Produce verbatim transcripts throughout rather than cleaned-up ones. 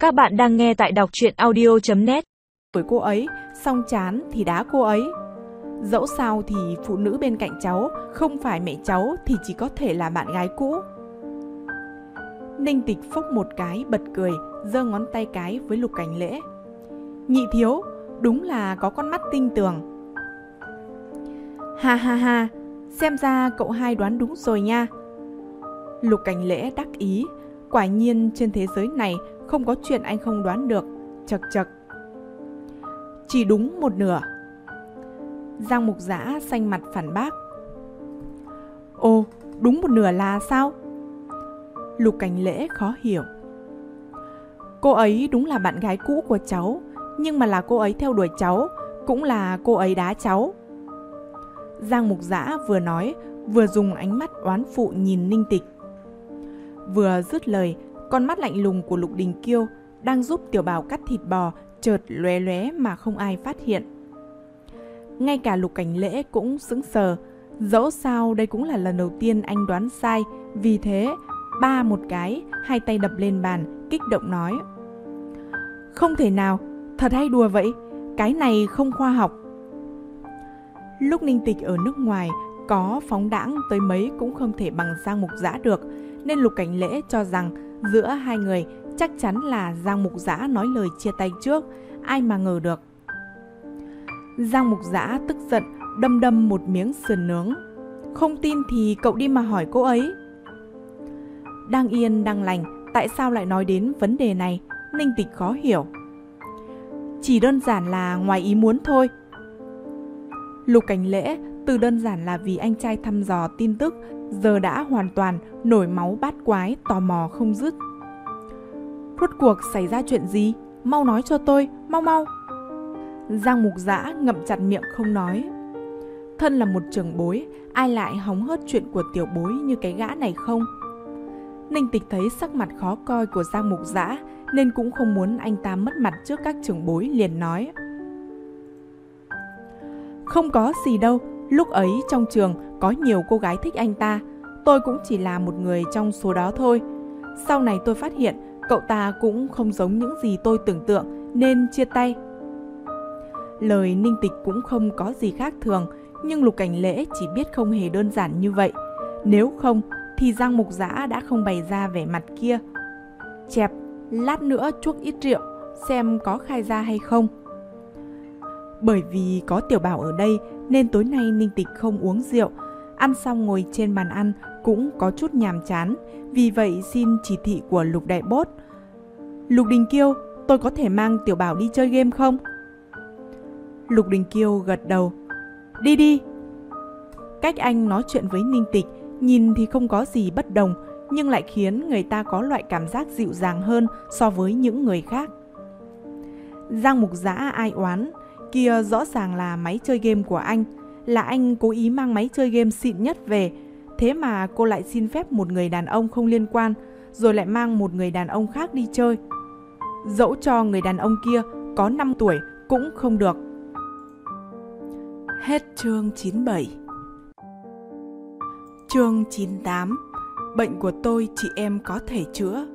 Các bạn đang nghe tại đọc truyện audio chấm net. Với cô ấy, song chán thì đá cô ấy. Dẫu sao thì phụ nữ bên cạnh cháu không phải mẹ cháu thì chỉ có thể là bạn gái cũ. Ninh Tịch phốc một cái bật cười, giơ ngón tay cái với Lục Cảnh Lễ. Nhị thiếu, đúng là có con mắt tinh tường. Ha ha ha, xem ra cậu hai đoán đúng rồi nha. Lục Cảnh Lễ đắc ý, quả nhiên trên thế giới này không có chuyện anh không đoán được. Chật chật. Chỉ đúng một nửa. Giang Mục Dã xanh mặt phản bác. Ồ, đúng một nửa là sao? Lục Cảnh Lễ khó hiểu. Cô ấy đúng là bạn gái cũ của cháu, nhưng mà là cô ấy theo đuổi cháu, cũng là cô ấy đá cháu. Giang Mục Dã vừa nói, vừa dùng ánh mắt oán phụ nhìn Ninh Tịch. Vừa dứt lời, con mắt lạnh lùng của Lục Đình Kiêu đang giúp Tiểu Bảo cắt thịt bò chợt lóe lóe mà không ai phát hiện. Ngay cả Lục Cảnh Lễ cũng sững sờ, dẫu sao đây cũng là lần đầu tiên anh đoán sai, vì thế ba một cái, hai tay đập lên bàn, kích động nói. Không thể nào, thật hay đùa vậy, cái này không khoa học. Lúc Ninh Tịch ở nước ngoài, có phóng đãng tới mấy cũng không thể bằng Giang Mục Dã được, nên Lục Cảnh Lễ cho rằng giữa hai người chắc chắn là Giang Mục Dã nói lời chia tay trước, ai mà ngờ được. Giang Mục Dã tức giận đâm đâm một miếng sườn nướng. Không tin thì cậu đi mà hỏi cô ấy. Đang yên đang lành, tại sao lại nói đến vấn đề này? Ninh Tịch khó hiểu. Chỉ đơn giản là ngoài ý muốn thôi. Lục Cảnh Lễ từ đơn giản là vì anh trai thăm dò tin tức, giờ đã hoàn toàn nổi máu bát quái, tò mò không dứt. Rốt cuộc xảy ra chuyện gì? Mau nói cho tôi, mau mau. Giang Mục Dã ngậm chặt miệng không nói. Thân là một trưởng bối, ai lại hóng hớt chuyện của tiểu bối như cái gã này không? Ninh Tịch thấy sắc mặt khó coi của Giang Mục Dã nên cũng không muốn anh ta mất mặt trước các trưởng bối, liền nói. Không có gì đâu, lúc ấy trong trường có nhiều cô gái thích anh ta, tôi cũng chỉ là một người trong số đó thôi. Sau này tôi phát hiện cậu ta cũng không giống những gì tôi tưởng tượng nên chia tay. Lời Ninh Tịch cũng không có gì khác thường, nhưng Lục Cảnh Lễ chỉ biết không hề đơn giản như vậy. Nếu không thì Giang Mục Dã đã không bày ra vẻ mặt kia. Chẹp, lát nữa chuốc ít rượu, xem có khai ra hay không. Bởi vì có Tiểu Bảo ở đây nên tối nay Ninh Tịch không uống rượu. Ăn xong ngồi trên bàn ăn cũng có chút nhàm chán, vì vậy xin chỉ thị của Lục Đại Bốt. Lục Đình Kiêu, tôi có thể mang Tiểu Bảo đi chơi game không? Lục Đình Kiêu gật đầu. Đi đi. Cách anh nói chuyện với Ninh Tịch nhìn thì không có gì bất đồng, nhưng lại khiến người ta có loại cảm giác dịu dàng hơn so với những người khác. Giang Mục Dã ai oán, kia rõ ràng là máy chơi game của anh, là anh cố ý mang máy chơi game xịn nhất về, thế mà cô lại xin phép một người đàn ông không liên quan, rồi lại mang một người đàn ông khác đi chơi. Dẫu cho người đàn ông kia có năm tuổi cũng không được. Hết chương chín mươi bảy. Chương chín mươi tám. Bệnh của tôi chị em có thể chữa.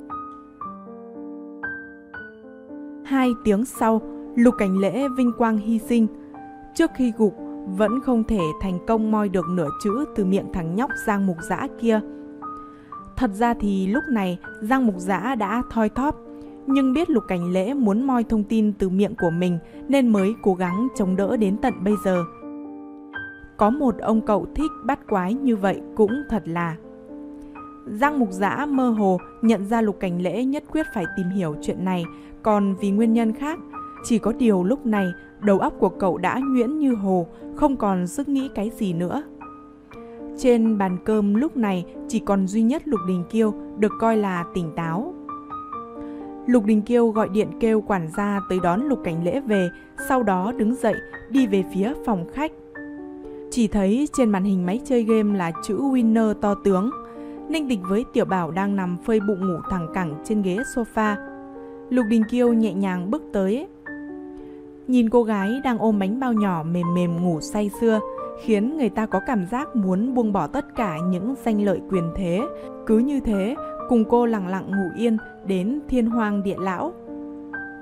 Hai tiếng sau, Lục Cảnh Lễ vinh quang hy sinh. Trước khi gục, vẫn không thể thành công moi được nửa chữ từ miệng thằng nhóc Giang Mục Dã kia. Thật ra thì lúc này Giang Mục Dã đã thoi thóp, nhưng biết Lục Cảnh Lễ muốn moi thông tin từ miệng của mình nên mới cố gắng chống đỡ đến tận bây giờ. Có một ông cậu thích bắt quái như vậy cũng thật là. Giang Mục Dã mơ hồ nhận ra Lục Cảnh Lễ nhất quyết phải tìm hiểu chuyện này, còn vì nguyên nhân khác. Chỉ có điều lúc này đầu óc của cậu đã nhuyễn như hồ, không còn sức nghĩ cái gì nữa. Trên bàn cơm lúc này chỉ còn duy nhất Lục Đình Kiêu được coi là tỉnh táo. Lục Đình Kiêu gọi điện kêu quản gia tới đón Lục Cảnh Lễ về, sau đó đứng dậy đi về phía phòng khách. Chỉ thấy trên màn hình máy chơi game là chữ Winner to tướng. Ninh Tịch với Tiểu Bảo đang nằm phơi bụng ngủ thẳng cẳng trên ghế sofa. Lục Đình Kiêu nhẹ nhàng bước tới. Nhìn cô gái đang ôm bánh bao nhỏ mềm mềm ngủ say sưa, khiến người ta có cảm giác muốn buông bỏ tất cả những danh lợi quyền thế. Cứ như thế, cùng cô lặng lặng ngủ yên đến thiên hoang địa lão.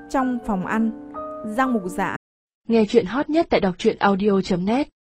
Trong phòng ăn, Giang Mục Giả. Nghe chuyện hot nhất tại đọc truyện audio chấm net.